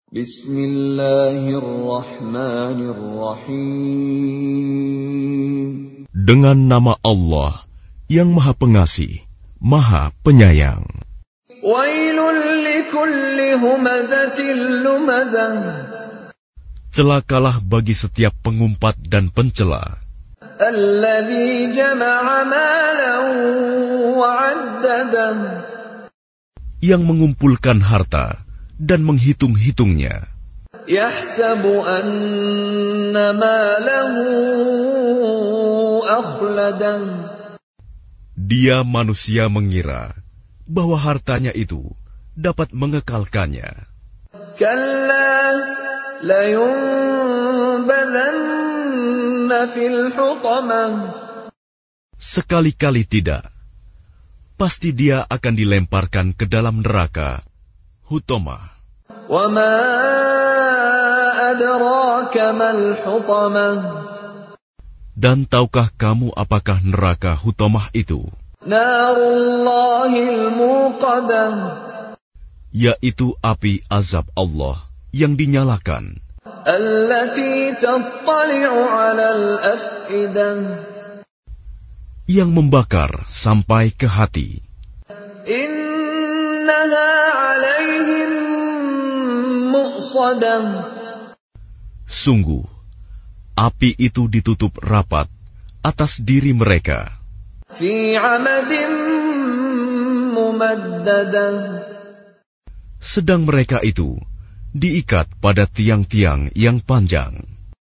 Bismillahirrahmanirrahim. Dengan nama Allah yang Maha Pengasih, Maha Penyayang. Wailul likulli humazatil lumazah. Celakalah bagi setiap pengumpat dan pencela. Alladzi jama'a malan wa 'addadah. Yang mengumpulkan harta dan menghitung-hitungnya. Yahsabu anna malahu akhladah. Dia manusia mengira bahwa hartanya itu dapat mengekalkannya. Kalla layunbadanna fil hutamah. Sekali-kali tidak. Pasti dia akan dilemparkan ke dalam neraka, Hutamah. Wa ma adraka mal hutamah. Dan tahukah kamu apakah neraka Hutamah itu? Narullahil muqadah. Yaitu api azab Allah yang dinyalakan. Allati tattali'u 'alal af'idah. Yang membakar sampai ke hati. Innaha 'alaihim mu'sadah. Sungguh, api itu ditutup rapat atas diri mereka. Fi 'amadin mumaddadah. Sedang mereka itu diikat pada tiang-tiang yang panjang.